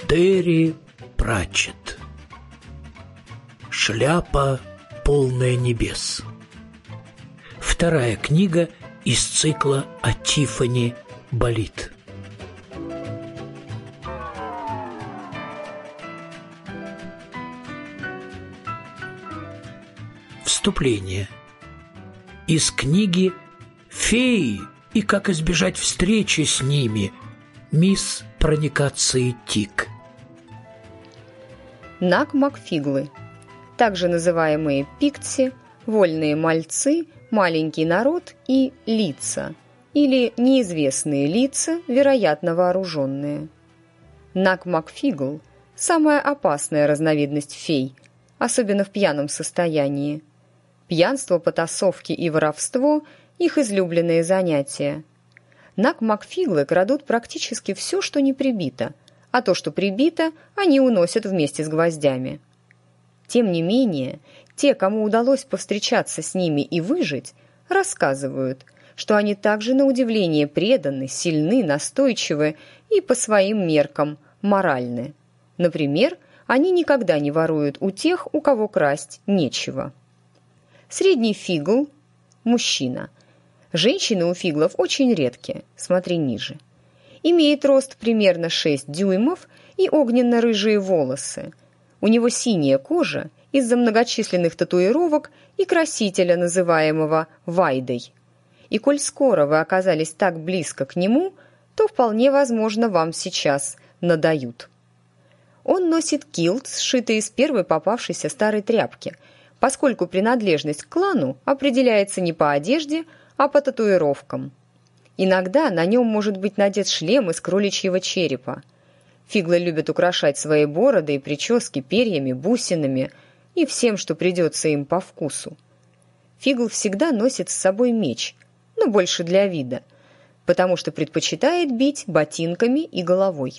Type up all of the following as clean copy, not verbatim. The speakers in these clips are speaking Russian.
Терри Пратчетт. Шляпа, полная небес. Вторая книга из цикла о Тиффани Болит. Вступление. Из книги «Феи и как избежать встречи с ними» мисс Проникации Тик. Наг-Макфиглы, также называемые пиктси, вольные мальцы, маленький народ и лица, или неизвестные лица, вероятно вооруженные. Наг-Макфигл – самая опасная разновидность фей, особенно в пьяном состоянии. Пьянство, потасовки и воровство – их излюбленные занятия. Наг-Макфиглы крадут практически все, что не прибито, а то, что прибито, они уносят вместе с гвоздями. Тем не менее, те, кому удалось повстречаться с ними и выжить, рассказывают, что они также на удивление преданы, сильны, настойчивы и по своим меркам моральны. Например, они никогда не воруют у тех, у кого красть нечего. Средний фигл – мужчина. Женщины у фиглов очень редкие, смотри ниже. Имеет рост примерно 6 дюймов и огненно-рыжие волосы. У него синяя кожа из-за многочисленных татуировок и красителя, называемого вайдой. И коль скоро вы оказались так близко к нему, то вполне возможно вам сейчас надают. Он носит килт, сшитый из первой попавшейся старой тряпки, поскольку принадлежность к клану определяется не по одежде, а по татуировкам. Иногда на нем может быть надет шлем из кроличьего черепа. Фиглы любят украшать свои бороды и прически перьями, бусинами и всем, что придется им по вкусу. Фигл всегда носит с собой меч, но больше для вида, потому что предпочитает бить ботинками и головой.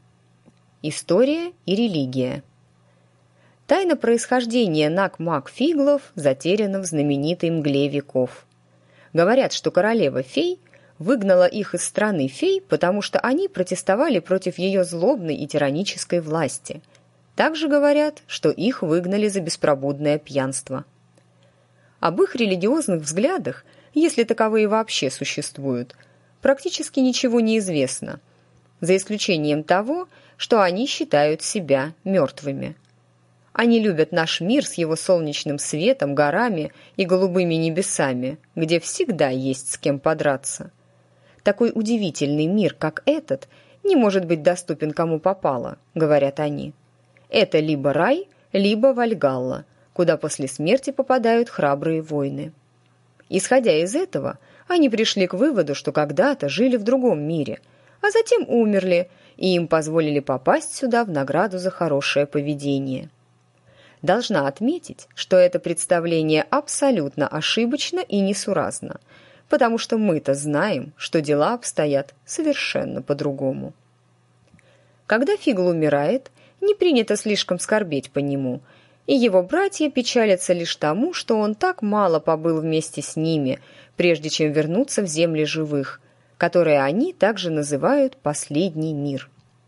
История и религия. Тайна происхождения Наг-Макфиглов затеряна в знаменитой мгле веков. Говорят, что королева-фей выгнала их из страны фей, потому что они протестовали против ее злобной и тиранической власти. Также говорят, что их выгнали за беспробудное пьянство. Об их религиозных взглядах, если таковые вообще существуют, практически ничего не известно, за исключением того, что они считают себя мертвыми. Они любят наш мир с его солнечным светом, горами и голубыми небесами, где всегда есть с кем подраться. Такой удивительный мир, как этот, не может быть доступен кому попало, говорят они. Это либо рай, либо Вальгалла, куда после смерти попадают храбрые воины. Исходя из этого, они пришли к выводу, что когда-то жили в другом мире, а затем умерли, и им позволили попасть сюда в награду за хорошее поведение. Должна отметить, что это представление абсолютно ошибочно и несуразно, потому что мы-то знаем, что дела обстоят совершенно по-другому. Когда фигл умирает, не принято слишком скорбеть по нему, и его братья печалятся лишь тому, что он так мало побыл вместе с ними, прежде чем вернуться в земли живых, которые они также называют «последний мир».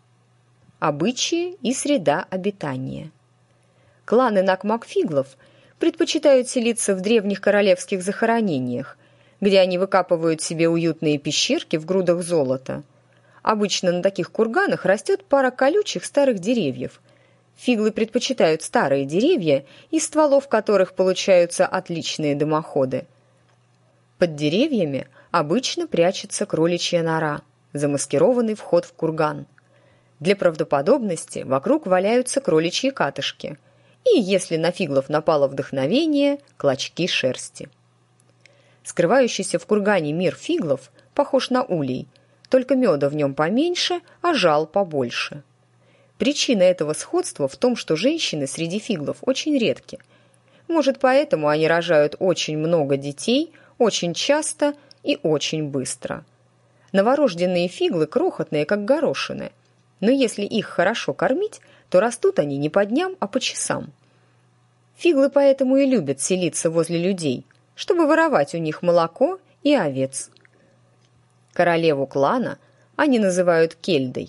Обычаи и среда обитания. Кланы Наг-Макфиглов предпочитают селиться в древних королевских захоронениях, где они выкапывают себе уютные пещерки в грудах золота. Обычно на таких курганах растет пара колючих старых деревьев. Фиглы предпочитают старые деревья, из стволов которых получаются отличные дымоходы. Под деревьями обычно прячется кроличья нора, замаскированный вход в курган. Для правдоподобности вокруг валяются кроличьи катышки, и, если на фиглов напало вдохновение, клочки шерсти. Скрывающийся в кургане мир фиглов похож на улей, только меда в нем поменьше, а жал побольше. Причина этого сходства в том, что женщины среди фиглов очень редки. Может, поэтому они рожают очень много детей, очень часто и очень быстро. Новорожденные фиглы крохотные, как горошины, но если их хорошо кормить, то растут они не по дням, а по часам. Фиглы поэтому и любят селиться возле людей, чтобы воровать у них молоко и овец. Королеву клана они называют Кельдой.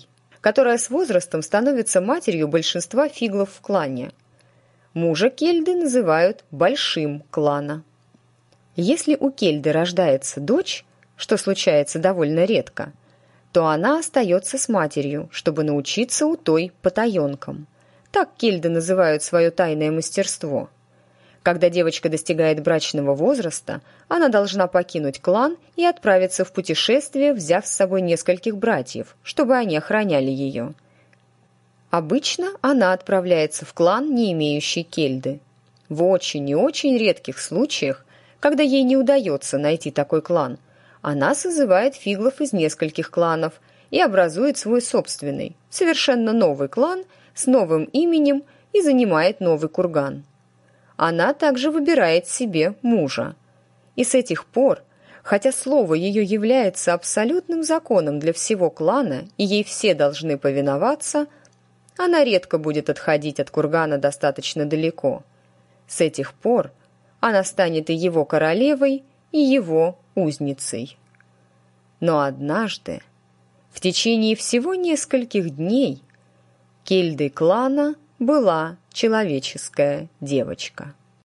которая с возрастом становится матерью большинства фиглов в клане. Мужа Кельды называют большим клана. Если у Кельды рождается дочь, что случается довольно редко, то она остается с матерью, чтобы научиться у той потаенкам. Так кельды называют свое тайное мастерство. Когда девочка достигает брачного возраста, она должна покинуть клан и отправиться в путешествие, взяв с собой нескольких братьев, чтобы они охраняли ее. Обычно она отправляется в клан, не имеющий кельды. В очень и очень редких случаях, когда ей не удается найти такой клан, она созывает фиглов из нескольких кланов и образует свой собственный, совершенно новый клан с новым именем и занимает новый курган. Она также выбирает себе мужа. И с этих пор, хотя слово ее является абсолютным законом для всего клана и ей все должны повиноваться, она редко будет отходить от кургана достаточно далеко. С этих пор она станет и его королевой, и его узницей. Но однажды, в течение всего нескольких дней, кельдой клана была человеческая девочка.